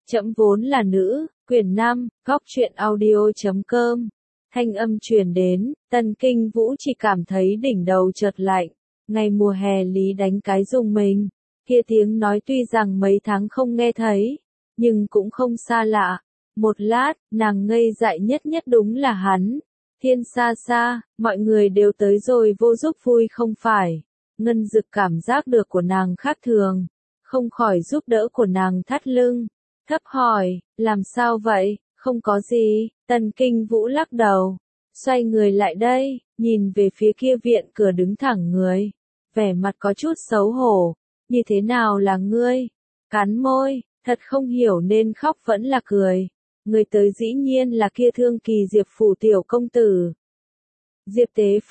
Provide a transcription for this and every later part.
Trẫm vốn là nữ, quyển 5, góc truyện audio.com. Thanh âm truyền đến, Tần Kinh Vũ chỉ cảm thấy đỉnh đầu chợt lạnh. Ngày mùa hè Lý đánh cái rùng mình. Kia tiếng nói tuy rằng mấy tháng không nghe thấy, nhưng cũng không xa lạ. Một lát, nàng ngây dại nhất đúng là hắn. Thiên xa xa, mọi người đều tới rồi vô giúp vui không phải. Ngân Dực cảm giác được của nàng khác thường, không khỏi giúp đỡ của nàng thắt lưng. Thấp hỏi, làm sao vậy, không có gì, Tần Kinh Vũ lắc đầu. Xoay người lại đây, nhìn về phía kia viện cửa đứng thẳng người. Vẻ mặt có chút xấu hổ, như thế nào là ngươi? Cắn môi, thật không hiểu nên khóc vẫn là cười. Người tới dĩ nhiên là kia Thương Kỳ Diệp phủ tiểu công tử. Diệp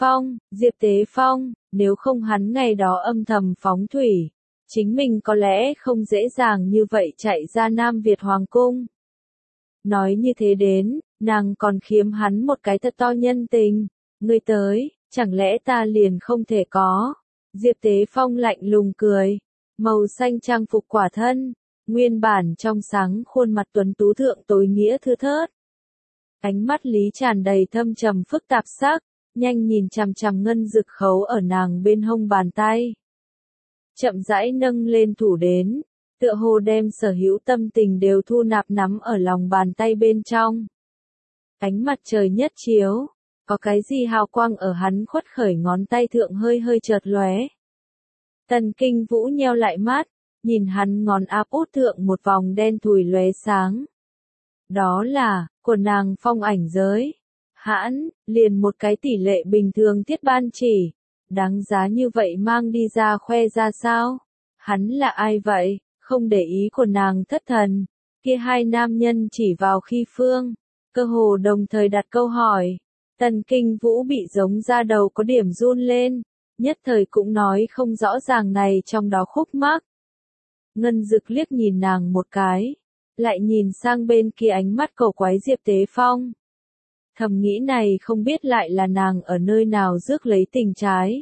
Tế Phong, nếu không hắn ngày đó âm thầm phóng thủy, chính mình có lẽ không dễ dàng như vậy chạy ra Nam Việt Hoàng Cung. Nói như thế đến, nàng còn khiếm hắn một cái thật to nhân tình. Ngươi tới, chẳng lẽ ta liền không thể có? Diệp Tế Phong lạnh lùng cười, màu xanh trang phục quả thân, nguyên bản trong sáng khuôn mặt tuấn tú thượng tối nghĩa thưa thớt. Ánh mắt Lý tràn đầy thâm trầm phức tạp sắc, nhanh nhìn chằm chằm Ngân Dực khấu ở nàng bên hông bàn tay. Chậm rãi nâng lên thủ đến, tựa hồ đem sở hữu tâm tình đều thu nạp nắm ở lòng bàn tay bên trong. Ánh mặt trời nhất chiếu, có cái gì hào quang ở hắn khuất khởi ngón tay thượng hơi chợt lóe. Tần Kinh Vũ nheo lại mắt, nhìn hắn ngón áp út thượng một vòng đen thùi lóe sáng. Đó là, của nàng phong ảnh giới. Hãn, liền một cái tỷ lệ bình thường thiết ban chỉ. Đáng giá như vậy mang đi ra khoe ra sao? Hắn là ai vậy? Không để ý của nàng thất thần. Kia hai nam nhân chỉ vào khi phương. Cơ hồ đồng thời đặt câu hỏi. Tần Kinh Vũ bị giống da đầu có điểm run lên. Nhất thời cũng nói không rõ ràng này trong đó khúc mắc. Ngân Dực liếc nhìn nàng một cái. Lại nhìn sang bên kia ánh mắt cầu quái Diệp Tế Phong. Thầm nghĩ này không biết lại là nàng ở nơi nào rước lấy tình trái.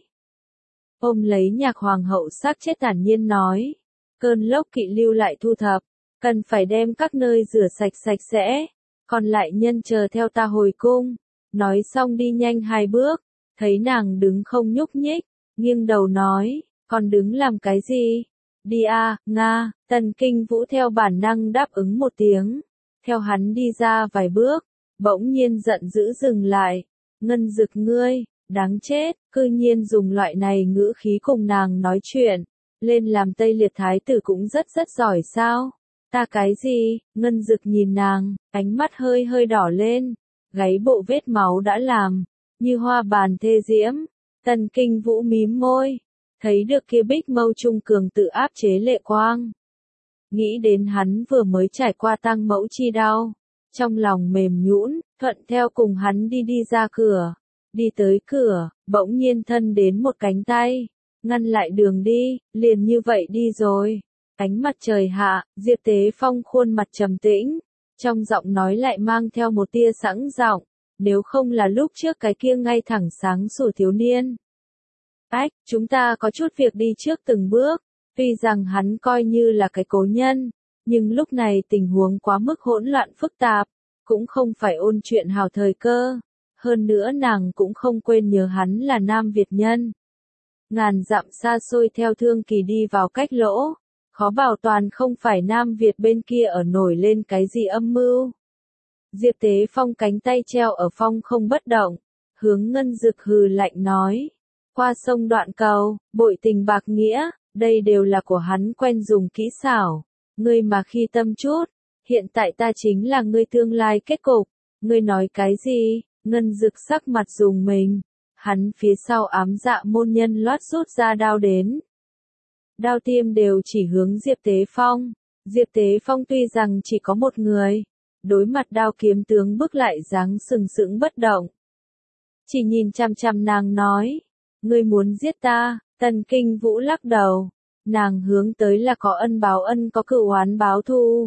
Ôm lấy Nhạc Hoàng hậu xác chết thản nhiên nói. Cơn lốc kỵ lưu lại thu thập, cần phải đem các nơi rửa sạch sẽ, còn lại nhân chờ theo ta hồi cung. Nói xong đi nhanh 2 bước, thấy nàng đứng không nhúc nhích, nghiêng đầu nói, còn đứng làm cái gì? Đi a, Nga, Tần Kinh Vũ theo bản năng đáp ứng một tiếng, theo hắn đi ra vài bước, bỗng nhiên giận dữ dừng lại. Ngân Dực ngươi, đáng chết, cư nhiên dùng loại này ngữ khí cùng nàng nói chuyện. Lên làm Tây Liệt Thái tử cũng rất giỏi sao? Ta cái gì? Ngân Dực nhìn nàng, ánh mắt hơi đỏ lên, gáy bộ vết máu đã làm, như hoa bàn thê diễm. Tần Kinh Vũ mím môi, thấy được kia bích mâu trung cường tự áp chế lệ quang. Nghĩ đến hắn vừa mới trải qua tang mẫu chi đau, trong lòng mềm nhũn, thuận theo cùng hắn đi ra cửa. Đi tới cửa, bỗng nhiên thân đến một cánh tay. Ngăn lại đường đi, liền như vậy đi rồi. Ánh mặt trời hạ, Diệp Tế Phong khuôn mặt trầm tĩnh, trong giọng nói lại mang theo một tia sẵn giọng, nếu không là lúc trước cái kia ngay thẳng sáng sủa thiếu niên. Ách, chúng ta có chút việc đi trước từng bước, tuy rằng hắn coi như là cái cố nhân, nhưng lúc này tình huống quá mức hỗn loạn phức tạp, cũng không phải ôn chuyện hào thời cơ. Hơn nữa nàng cũng không quên nhớ hắn là Nam Việt nhân. Ngàn dặm xa xôi theo Thương Kỳ đi vào cách lỗ, khó bảo toàn không phải Nam Việt bên kia ở nổi lên cái gì âm mưu. Diệp Tế Phong cánh tay treo ở phong không bất động, hướng Ngân Dực hừ lạnh nói. Qua sông đoạn cầu, bội tình bạc nghĩa, đây đều là của hắn quen dùng kỹ xảo. Ngươi mà khi tâm chút, hiện tại ta chính là ngươi tương lai kết cục. Ngươi nói cái gì? Ngân Dực sắc mặt dùng mình. Hắn phía sau ám dạ môn nhân loát rút ra đao đến. Đao tiêm đều chỉ hướng Diệp Tế Phong. Diệp Tế Phong tuy rằng chỉ có một người, đối mặt đao kiếm tướng bức lại dáng sừng sững bất động. Chỉ nhìn chằm chằm nàng nói, ngươi muốn giết ta? Tần Kinh Vũ lắc đầu, nàng hướng tới là có ân báo ân có cửu oán báo thù.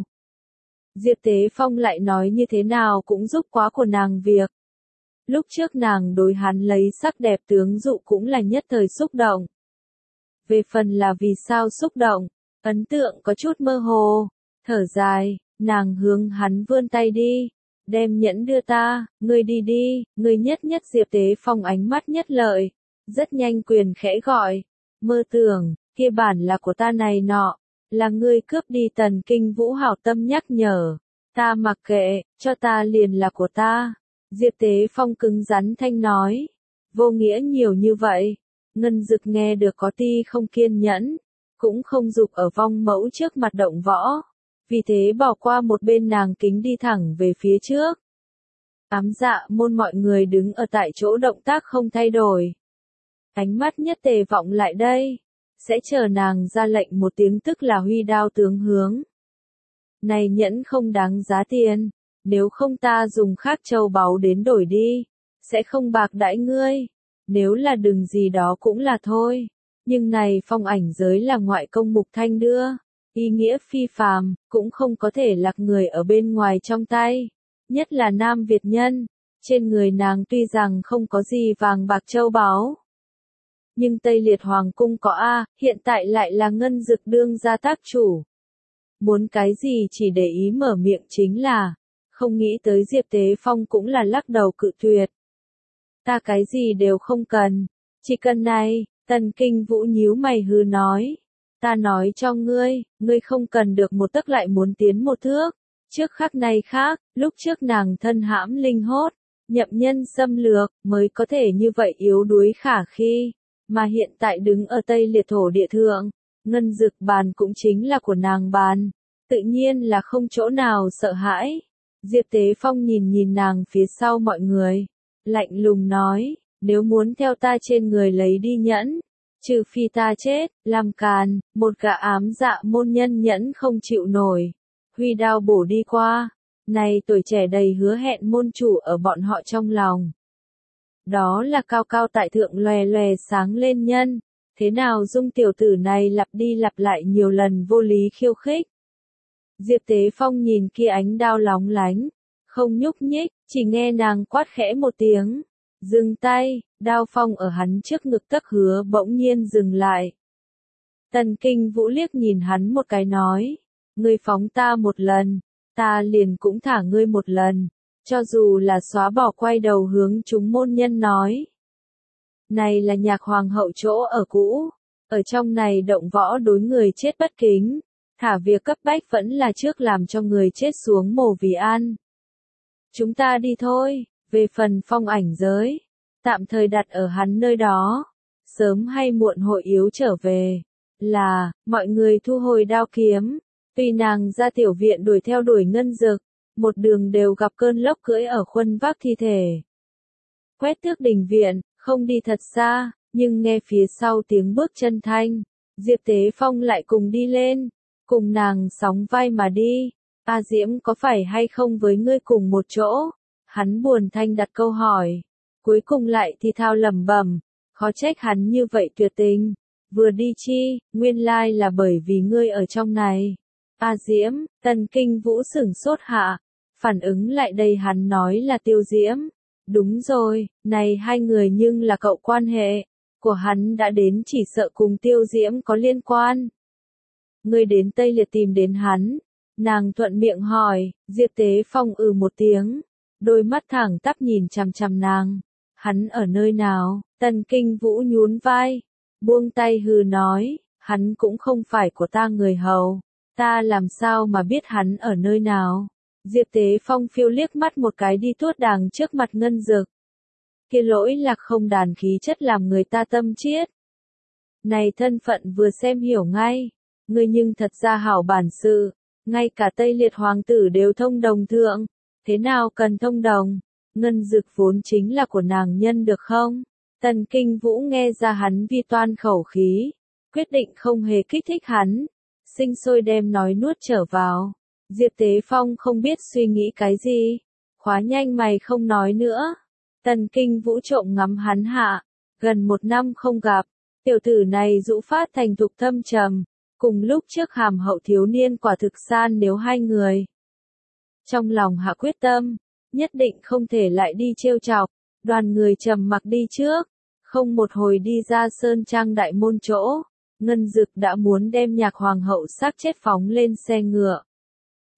Diệp Tế Phong lại nói như thế nào cũng giúp quá của nàng việc. Lúc trước nàng đối hắn lấy sắc đẹp tướng dụ cũng là nhất thời xúc động. Về phần là vì sao xúc động, ấn tượng có chút mơ hồ, thở dài, Nàng hướng hắn vươn tay đi. Đem nhẫn đưa ta, ngươi đi đi, ngươi nhất nhất. Diệp Tế Phong ánh mắt nhất lợi. Rất nhanh quyền khẽ gọi. Mơ tưởng, kia bản là của ta này nọ. Là ngươi cướp đi. Tần Kinh Vũ hảo tâm nhắc nhở. Ta mặc kệ, cho ta liền là của ta. Diệp Tế Phong cứng rắn thanh nói. Vô nghĩa nhiều như vậy. Ngân Dực nghe được có ti không kiên nhẫn. Cũng không dục ở vong mẫu trước mặt động võ. Vì thế bỏ qua một bên nàng kính đi thẳng về phía trước. Ám Dạ Môn mọi người đứng ở tại chỗ động tác không thay đổi. Ánh mắt nhất Tề vọng lại đây. Sẽ chờ nàng ra lệnh một tiếng tức là huy đao tướng hướng. Này nhẫn không đáng giá tiền. Nếu không ta dùng khác châu báu đến đổi đi. Sẽ không bạc đãi ngươi. Nếu là đừng gì đó cũng là thôi. Nhưng này phong ảnh giới là ngoại công Mục Thanh đưa. Ý nghĩa phi phàm, cũng không có thể lạc người ở bên ngoài trong tay. Nhất là Nam Việt nhân. Trên người nàng tuy rằng không có gì vàng bạc châu báu. Nhưng Tây Liệt Hoàng cung có A, hiện tại lại là Ngân Dực đương gia tác chủ. Muốn cái gì chỉ để ý mở miệng chính là. Không nghĩ tới Diệp Tế Phong cũng là lắc đầu cự tuyệt. Ta cái gì đều không cần. Chỉ cần này, Tần Kinh Vũ nhíu mày hừ nói. Ta nói cho ngươi, ngươi không cần được một tấc lại muốn tiến một thước. Trước khắc này khác, lúc trước nàng thân hãm linh hốt, nhậm nhân xâm lược, mới có thể như vậy yếu đuối khả khi. Mà hiện tại đứng ở Tây Liệt thổ địa thượng, Ngân Dực bàn cũng chính là của nàng bàn. Tự nhiên là không chỗ nào sợ hãi. Diệp Tế Phong nhìn nhìn nàng phía sau mọi người. Lạnh lùng nói, nếu muốn theo ta trên người lấy đi nhẫn. Trừ phi ta chết, làm càn, một gã ám dạ môn nhân nhẫn không chịu nổi. Huy đao bổ đi qua. Này tuổi trẻ đầy hứa hẹn môn chủ ở bọn họ trong lòng. Đó là cao cao tại thượng lòe lòe sáng lên nhân. Thế nào dung tiểu tử này lặp đi lặp lại nhiều lần vô lý khiêu khích. Diệp Tế Phong nhìn kia ánh đao lóng lánh. Không nhúc nhích, chỉ nghe nàng quát khẽ một tiếng. Dừng tay, đao phong ở hắn trước ngực tấc hứa bỗng nhiên dừng lại. Tần Kinh Vũ liếc nhìn hắn một cái nói. Ngươi phóng ta một lần, ta liền cũng thả ngươi một lần. Cho dù là xóa bỏ quay đầu hướng chúng môn nhân nói. Này là nhạc hoàng hậu chỗ ở cũ. Ở trong này động võ đối người chết bất kính. Thả việc cấp bách vẫn là trước làm cho người chết xuống mồ vì an. Chúng ta đi thôi, về phần phong ảnh giới. Tạm thời đặt ở hắn nơi đó. Sớm hay muộn hội yếu trở về. Là, mọi người thu hồi đao kiếm. Tuy nàng ra tiểu viện đuổi theo đuổi Ngân Dực. Một đường đều gặp cơn lốc cưỡi ở khuân vác thi thể. Quét tước đình viện, không đi thật xa, nhưng nghe phía sau tiếng bước chân thanh. Diệp Tế Phong lại cùng đi lên. Cùng nàng sóng vai mà đi. A Diễm có phải hay không với ngươi cùng một chỗ? Hắn buồn thanh đặt câu hỏi. Cuối cùng lại thì thao lẩm bẩm. Khó trách hắn như vậy tuyệt tình. Vừa đi chi, nguyên lai là bởi vì ngươi ở trong này. A Diễm, Tần Kinh Vũ sửng sốt hạ. Phản ứng lại đây hắn nói là Tiêu Diễm. Đúng rồi, này hai người nhưng là cậu quan hệ. Của hắn đã đến chỉ sợ cùng Tiêu Diễm có liên quan. Ngươi đến Tây Liệt tìm đến hắn. Nàng thuận miệng hỏi, Diệp Tế Phong một tiếng. Đôi mắt thẳng tắp nhìn chằm chằm nàng. Hắn ở nơi nào? Tần Kinh Vũ nhún vai. Buông tay hừ nói, hắn cũng không phải của ta người hầu. Ta làm sao mà biết hắn ở nơi nào? Diệp Tế Phong phiêu liếc mắt một cái đi tuốt đàng trước mặt Ngân Dực. Kia lỗi lạc không đàn khí chất làm người ta tâm chiết. Này thân phận vừa xem hiểu ngay. Ngươi nhưng thật ra hảo bản sự. Ngay cả Tây Liệt hoàng tử đều thông đồng thượng. Thế nào cần thông đồng? Ngân Dực vốn chính là của nàng nhân được không? Tần Kinh Vũ nghe ra hắn vi toan khẩu khí. Quyết định không hề kích thích hắn. Sinh sôi đem nói nuốt trở vào. Diệp Tế Phong không biết suy nghĩ cái gì. Khóa nhanh mày không nói nữa. Tần Kinh Vũ trộm ngắm hắn hạ. Gần 1 năm không gặp. Tiểu tử này dũ phát thành thục thâm trầm. Cùng lúc trước hàm hậu thiếu niên quả thực san nếu hai người. Trong lòng hạ quyết tâm. Nhất định không thể lại đi trêu chọc. Đoàn người trầm mặc đi trước. Không một hồi đi ra sơn trang đại môn chỗ. Ngân Dực đã muốn đem nhạc hoàng hậu xác chết phóng lên xe ngựa.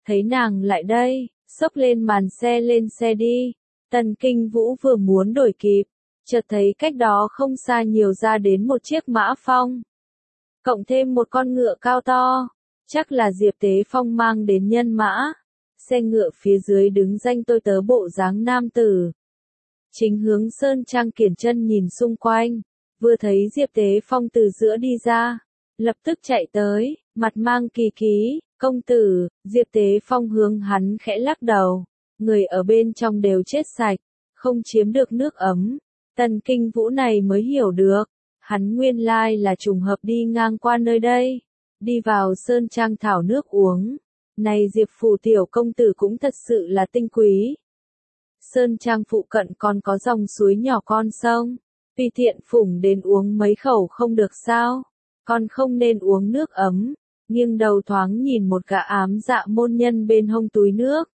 thấy nàng lại đây, xốc lên màn xe lên xe đi. Tần Kinh Vũ vừa muốn đổi kịp, chợt thấy cách đó không xa nhiều ra đến một chiếc mã phong. Cộng thêm một con ngựa cao to, chắc là Diệp Tế Phong mang đến nhân mã. Xe ngựa phía dưới đứng danh tôi tớ bộ dáng nam tử. Chính hướng Sơn Trang kiển chân nhìn xung quanh, vừa thấy Diệp Tế Phong từ giữa đi ra, lập tức chạy tới, mặt mang kỳ ký, công tử. Diệp Tế Phong hướng hắn khẽ lắc đầu, người ở bên trong đều chết sạch, không chiếm được nước ấm. Tần Kinh Vũ này mới hiểu được, hắn nguyên lai là trùng hợp đi ngang qua nơi đây, đi vào Sơn Trang thảo nước uống. Này Diệp phủ tiểu công tử cũng thật sự là tinh quý. Sơn Trang phụ cận còn có dòng suối nhỏ con sông, tùy tiện phủng đến uống mấy khẩu không được sao, còn không nên uống nước ấm. Nghiêng đầu thoáng nhìn một gã ám dạ môn nhân bên hông túi nước.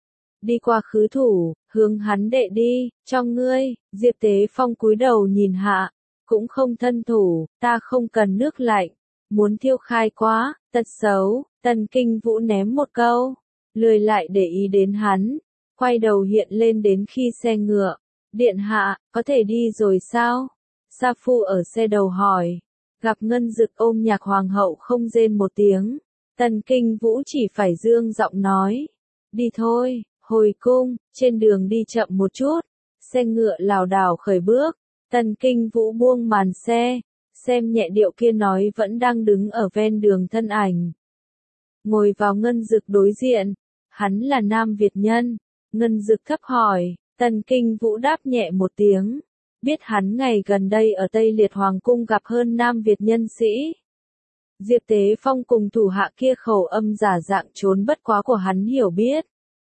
Đi qua khứ thủ, hướng hắn đệ đi, cho ngươi. Diệp Tế Phong cúi đầu nhìn hạ, cũng không thân thủ, ta không cần nước lạnh, muốn thiêu khai quá, tật xấu. Tần Kinh Vũ ném một câu, lười lại để ý đến hắn, quay đầu hiện lên đến khi xe ngựa. Điện hạ, có thể đi rồi sao? Sa Phu ở xe đầu hỏi. Gặp Ngân Dực ôm nhạc hoàng hậu không rên một tiếng. Tần Kinh Vũ chỉ phải dương giọng nói. Đi thôi, hồi cung. Trên đường đi chậm một chút. Xe ngựa lảo đảo khởi bước. Tần Kinh Vũ buông màn xe, xem nhẹ điệu kia nói vẫn đang đứng ở ven đường thân ảnh. Ngồi vào Ngân Dực đối diện. Hắn là Nam Việt nhân. Ngân Dực thấp hỏi. Tần Kinh Vũ đáp nhẹ một tiếng. Biết hắn ngày gần đây ở Tây Liệt Hoàng Cung gặp hơn Nam Việt nhân sĩ. Diệp Tế Phong cùng thủ hạ kia khẩu âm giả dạng trốn bất quá của hắn hiểu biết.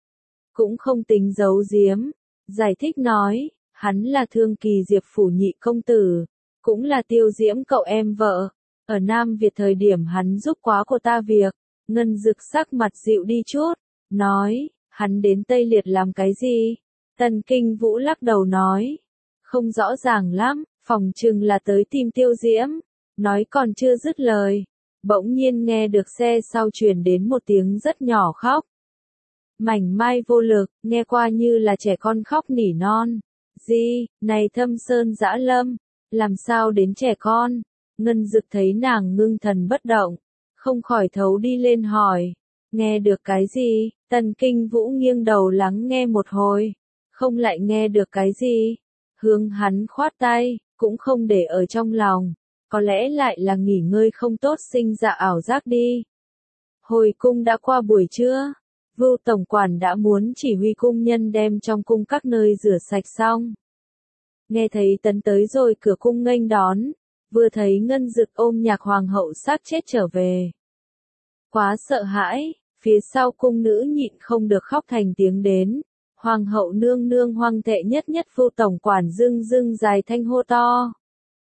Cũng không tính giấu giếm. Giải thích nói, hắn là Thương Kỳ Diệp phủ nhị công tử, cũng là Tiêu Diễm cậu em vợ. Ở Nam Việt thời điểm hắn giúp quá của ta việc. Ngân Dực sắc mặt dịu đi chút, nói, hắn đến Tây Liệt làm cái gì? Tần Kinh Vũ lắc đầu nói, không rõ ràng lắm, phòng chừng là tới tìm Tiêu Diễm. Nói còn chưa dứt lời, bỗng nhiên nghe được xe sau truyền đến một tiếng rất nhỏ khóc. Mảnh mai vô lực, nghe qua như là trẻ con khóc nỉ non. Gì, này Thâm Sơn Dã Lâm, làm sao đến trẻ con? Ngân Dực thấy nàng ngưng thần bất động, không khỏi thấu đi lên hỏi, nghe được cái gì? Tần Kinh Vũ nghiêng đầu lắng nghe một hồi, không lại nghe được cái gì. Hướng hắn khoát tay, cũng không để ở trong lòng, có lẽ lại là nghỉ ngơi không tốt sinh ra ảo giác đi. Hồi cung đã qua buổi trưa, Vưu tổng quản đã muốn chỉ huy cung nhân đem trong cung các nơi rửa sạch xong. Nghe thấy Tấn tới rồi cửa cung nghênh đón, vừa thấy Ngân Dực ôm nhạc hoàng hậu xác chết trở về. Quá sợ hãi, phía sau cung nữ nhịn không được khóc thành tiếng đến. Hoàng hậu nương nương hoang tệ nhất nhất Vưu tổng quản dưng dưng dài thanh hô to.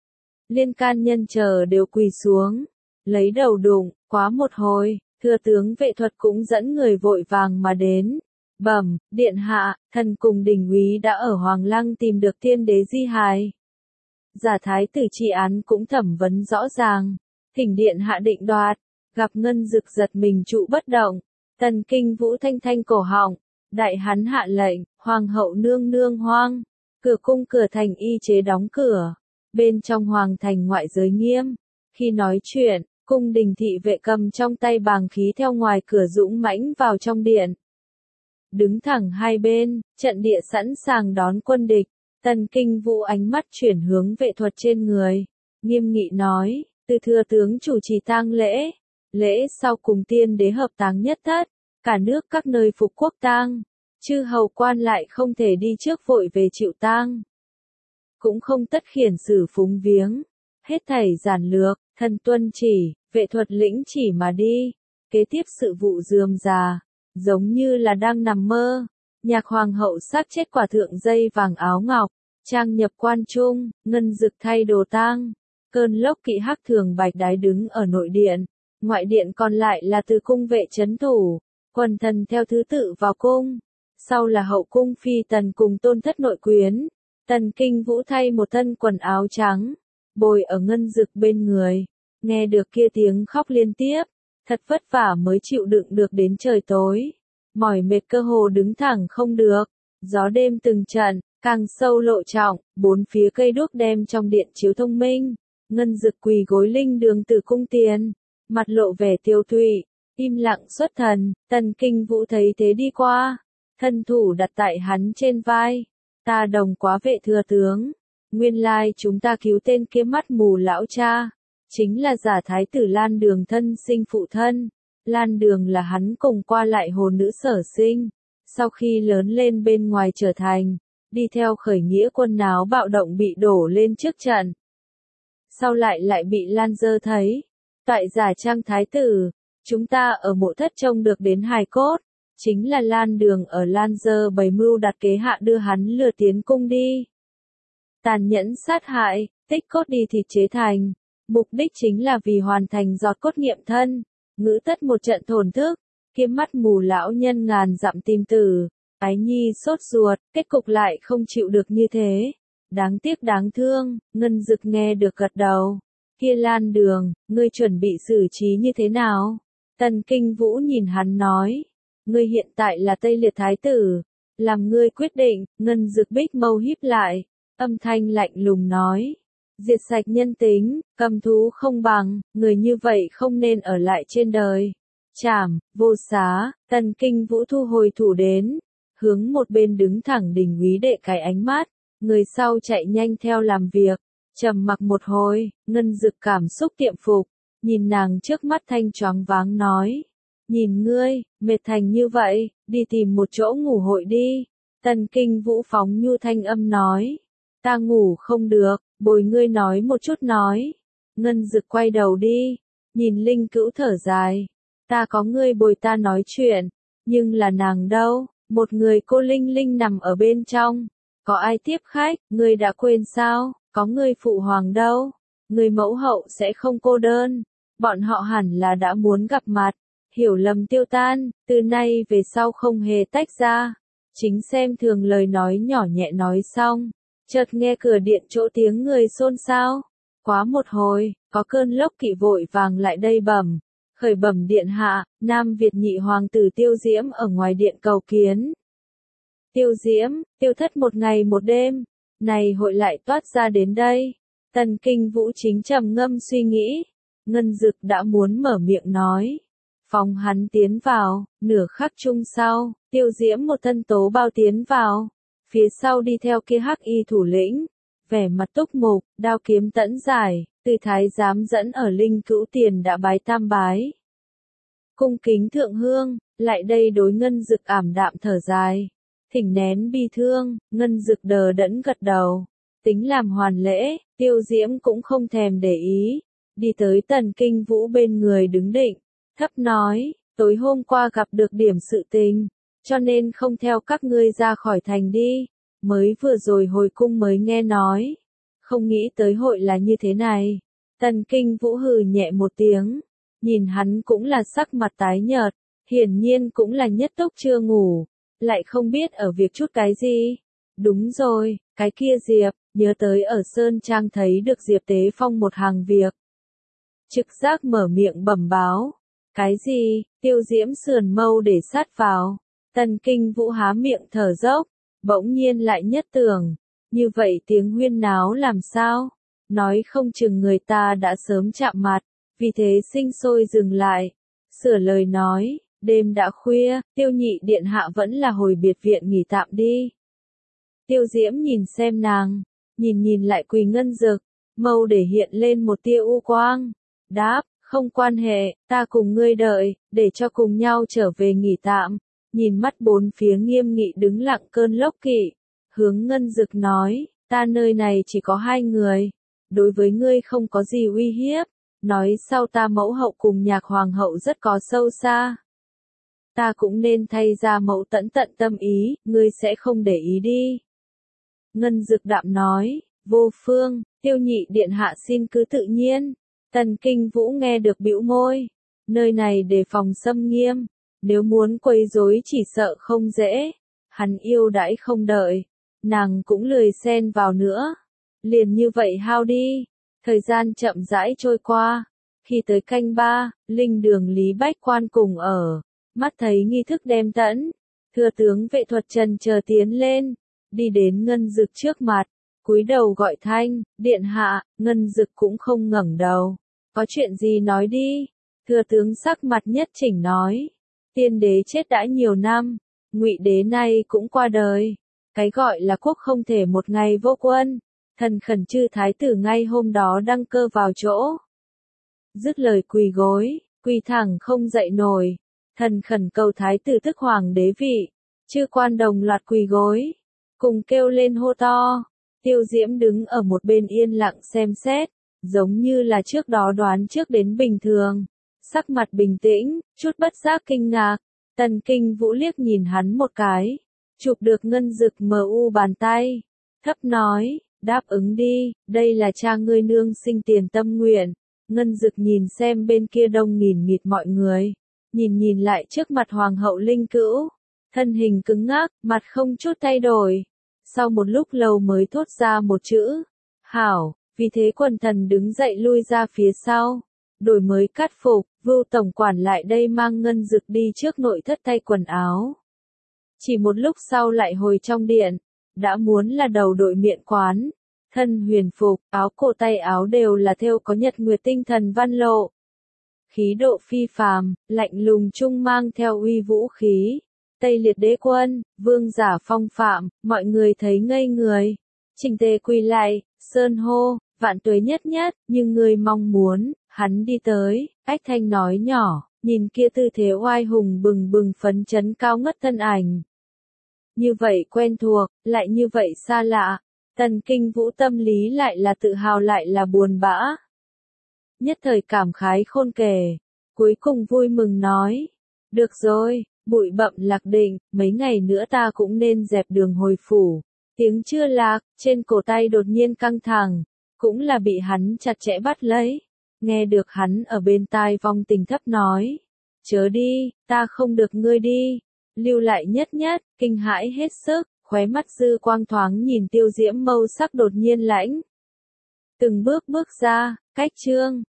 Liên can nhân chờ đều quỳ xuống, lấy đầu đụng, quá một hồi, thừa tướng Vệ Thuật cũng dẫn người vội vàng mà đến. Bẩm, điện hạ, thần cùng đình úy đã ở Hoàng Lăng tìm được tiên đế di hài. Giả thái tử trị án cũng thẩm vấn rõ ràng, thỉnh điện hạ định đoạt. Gặp Ngân Dực giật mình trụ bất động, Tần Kinh Vũ thanh thanh cổ họng, đại hắn hạ lệnh, hoàng hậu nương nương hoang, cửa cung cửa thành y chế đóng cửa, bên trong hoàng thành ngoại giới nghiêm. Khi nói chuyện, cung đình thị vệ cầm trong tay bàng khí theo ngoài cửa dũng mãnh vào trong điện. Đứng thẳng hai bên, trận địa sẵn sàng đón quân địch. Tần Kinh Vũ ánh mắt chuyển hướng Vệ Thuật trên người, nghiêm nghị nói, từ thừa tướng chủ trì tang lễ, lễ sau cùng tiên đế hợp táng nhất thất, cả nước các nơi phục quốc tang, chư hầu quan lại không thể đi trước vội về chịu tang, cũng không tất khiển xử phúng viếng, hết thảy giản lược, thần tuân chỉ. Vệ Thuật lĩnh chỉ mà đi, kế tiếp sự vụ rườm rà, giống như là đang nằm mơ. Nhạc hoàng hậu xác chết quả thượng dây vàng áo ngọc, trang nhập quan trung, Ngân Dực thay đồ tang. Cơn lốc kỵ hắc thường bạch đái đứng ở nội điện, ngoại điện còn lại là từ cung vệ trấn thủ, quần thần theo thứ tự vào cung. Sau là hậu cung phi tần cùng tôn thất nội quyến. Tần Kinh Vũ thay một thân quần áo trắng, bồi ở Ngân Dực bên người, nghe được kia tiếng khóc liên tiếp, thật vất vả mới chịu đựng được đến trời tối. mỏi mệt cơ hồ đứng thẳng không được. Gió đêm từng trận, càng sâu lộ trọng, bốn phía cây đuốc đem trong điện chiếu thông minh. Ngân Dực quỳ gối linh đường Tử cung tiền, mặt lộ vẻ tiêu tụy, im lặng xuất thần. Tần Kinh Vũ thấy thế đi qua, thân thủ đặt tại hắn trên vai. Ta Đồng Quá vệ thừa tướng, nguyên lai chúng ta cứu tên kia mắt mù lão cha, chính là giả thái tử Lan Đường thân sinh phụ thân. Lan Đường là hắn cùng qua lại hồ nữ sở sinh, sau khi lớn lên bên ngoài trở thành, đi theo khởi nghĩa quân náo bạo động bị đổ lên trước trận. Sau lại bị Lan Dơ thấy, toại giả trang thái tử, chúng ta ở mộ thất trông được đến hài cốt, chính là Lan Đường ở Lan Dơ bày mưu đặt kế hạ đưa hắn lừa tiến cung đi. Tàn nhẫn sát hại, tích cốt đi thịt chế thành, mục đích chính là vì hoàn thành giọt cốt nghiệm thân, ngữ tất một trận thổn thức, kiếm mắt mù lão nhân ngàn dặm tìm tử, ái nhi sốt ruột, kết cục lại không chịu được như thế. Đáng tiếc đáng thương, Ngân Dực nghe được gật đầu. Kia Lan Đường, ngươi chuẩn bị xử trí như thế nào? Tần Kinh Vũ nhìn hắn nói, ngươi hiện tại là Tây Liệt Thái tử, làm ngươi quyết định. Ngân Dực bích mâu híp lại, âm thanh lạnh lùng nói, diệt sạch nhân tính, cầm thú không bằng, người như vậy không nên ở lại trên đời. Trảm, vô xá. Tần Kinh Vũ thu hồi thủ đến, hướng một bên đứng thẳng Đình úy đệ cái ánh mắt, người sau chạy nhanh theo làm việc. Trầm mặc một hồi, Ngân Dực cảm xúc tiệm phục, nhìn nàng trước mắt thanh choáng váng nói, nhìn ngươi, mệt thành như vậy, đi tìm một chỗ ngủ hội đi. Tần Kinh Vũ phóng nhu thanh âm nói, ta ngủ không được, bồi ngươi nói một chút nói. Ngân Dực quay đầu đi, nhìn Linh Cữu thở dài, ta có ngươi bồi ta nói chuyện, nhưng là nàng đâu, một người cô Linh Linh nằm ở bên trong, có ai tiếp khách, ngươi đã quên sao, có ngươi phụ hoàng đâu, người mẫu hậu sẽ không cô đơn, bọn họ hẳn là đã muốn gặp mặt, hiểu lầm tiêu tan, từ nay về sau không hề tách ra. Chính xem thường lời nói nhỏ nhẹ nói xong, chợt nghe cửa điện chỗ tiếng người xôn xao. Quá một hồi, có cơn lốc kỵ vội vàng lại đây bẩm, khởi bẩm điện hạ, Nam Việt nhị hoàng tử Tiêu Diễm ở ngoài điện cầu kiến. Tiêu Diễm, tiêu thất một ngày một đêm, này hội lại toát ra đến đây. Tần Kinh Vũ chính trầm ngâm suy nghĩ, Ngân Dực đã muốn mở miệng nói. Phóng hắn tiến vào, nửa khắc chung sau, Tiêu Diễm một thân tố bao tiến vào, phía sau đi theo kia hắc y thủ lĩnh, vẻ mặt túc mục, đao kiếm tẫn giải, từ thái giám dẫn ở Linh Cữu tiền đã bái tam bái. Cung kính thượng hương, lại đây đối Ngân Dực ảm đạm thở dài, thỉnh nén bi thương. Ngân Dực đờ đẫn gật đầu, tính làm hoàn lễ. Tiêu Diễm cũng không thèm để ý, đi tới Tần Kinh Vũ bên người đứng định, thấp nói, tối hôm qua gặp được điểm sự tình, cho nên không theo các ngươi ra khỏi thành đi, mới vừa rồi hồi cung mới nghe nói, không nghĩ tới hội là như thế này. Tần Kinh Vũ hừ nhẹ một tiếng, nhìn hắn cũng là sắc mặt tái nhợt, hiển nhiên cũng là nhất túc chưa ngủ, lại không biết ở việc chút cái gì. Đúng rồi, cái kia Diệp, nhớ tới ở Sơn Trang thấy được Diệp Tế Phong một hàng việc. Trực giác mở miệng bẩm báo. Cái gì? Tiêu Diễm sườn mâu để sát vào. Tần Kinh Vũ há miệng thở dốc, bỗng nhiên lại nhất tưởng, như vậy tiếng huyên náo làm sao? Nói không chừng người ta đã sớm chạm mặt, vì thế sinh sôi dừng lại. Sửa lời nói, đêm đã khuya, Tiêu nhị điện hạ vẫn là hồi biệt viện nghỉ tạm đi. Tiêu Diễm nhìn xem nàng, nhìn lại Quỳ Ngân Dực, mâu để hiện lên một tia u quang. Đáp, không quan hệ, ta cùng ngươi đợi, để cho cùng nhau trở về nghỉ tạm. Nhìn mắt bốn phía nghiêm nghị đứng lặng cơn lốc kỵ, hướng Ngân Dực nói, ta nơi này chỉ có hai người, đối với ngươi không có gì uy hiếp, nói sau ta mẫu hậu cùng nhạc hoàng hậu rất có sâu xa. Ta cũng nên thay ra mẫu tận tâm ý, ngươi sẽ không để ý đi. Ngân Dực đạm nói, vô phương, Tiêu nhị điện hạ xin cứ tự nhiên. Tần Kinh Vũ nghe được bĩu môi, nơi này đề phòng xâm nghiêm, nếu muốn quấy rối chỉ sợ không dễ. Hắn yêu đãi không đợi, nàng cũng lười xen vào nữa, liền như vậy hao đi. Thời gian chậm rãi trôi qua, khi tới canh ba, linh đường Lý Bách Quan cùng ở, Mắt thấy nghi thức đem tẫn, thừa tướng vệ thuật trần chờ tiến lên, đi đến Ngân Dực trước mặt, cúi đầu gọi thanh, điện hạ. Ngân Dực cũng không ngẩng đầu. Có chuyện gì nói đi? Thừa tướng sắc mặt nhất chỉnh nói. Tiên đế chết đã nhiều năm, Ngụy đế nay cũng qua đời. Cái gọi là quốc không thể một ngày vô quân. Thần khẩn chư thái tử ngay hôm đó đăng cơ vào chỗ. Dứt lời quỳ gối, quỳ thẳng không dậy nổi. Thần khẩn cầu thái tử tức hoàng đế vị. Chư quan đồng loạt quỳ gối, cùng kêu lên hô to. Tiêu Diễm đứng ở một bên yên lặng xem xét, giống như là trước đó đoán trước đến bình thường. Sắc mặt bình tĩnh, chút bất giác kinh ngạc. Tần Kinh Vũ liếc nhìn hắn một cái, chụp được Ngân Dực MU bàn tay, thấp nói, đáp ứng đi, đây là cha ngươi nương sinh tiền tâm nguyện. Ngân Dực nhìn xem bên kia đông nghìn nghịt mọi người, nhìn lại trước mặt Hoàng hậu Linh Cữu, thân hình cứng ngắc, mặt không chút thay đổi. Sau một lúc lâu mới thốt ra một chữ, hảo, vì thế quần thần đứng dậy lui ra phía sau, đổi mới cắt phục. Vưu tổng quản lại đây mang Ngân Dực đi trước nội thất thay quần áo. Chỉ một lúc sau lại hồi trong điện, đã muốn là đầu đội miện quán, thân huyền phục, áo cổ tay áo đều là thêu có nhật nguyệt tinh thần văn lộ. Khí độ phi phàm, lạnh lùng trung mang theo uy vũ khí. Tây Liệt đế quân, vương giả phong phạm, mọi người thấy ngây người. Chỉnh tề quỳ lại, sơn hô, vạn tuế nhất nhất, nhưng người mong muốn. Hắn đi tới, ách thanh nói nhỏ, nhìn kia tư thế oai hùng bừng bừng phấn chấn cao ngất thân ảnh. Như vậy quen thuộc, lại như vậy xa lạ. Tần Kinh Vũ tâm lý lại là tự hào lại là buồn bã. Nhất thời cảm khái khôn kể, cuối cùng vui mừng nói. Được rồi, bụi bặm lạc định, mấy ngày nữa ta cũng nên dẹp đường hồi phủ. Tiếng chưa lạc, trên cổ tay đột nhiên căng thẳng, cũng là bị hắn chặt chẽ bắt lấy. Nghe được hắn ở bên tai vong tình thấp nói. Chớ đi, ta không được ngươi đi. Lưu lại nhất nhất, kinh hãi hết sức, khóe mắt dư quang thoáng nhìn Tiêu Diễm mâu sắc đột nhiên lãnh. Từng bước bước ra, cách chương.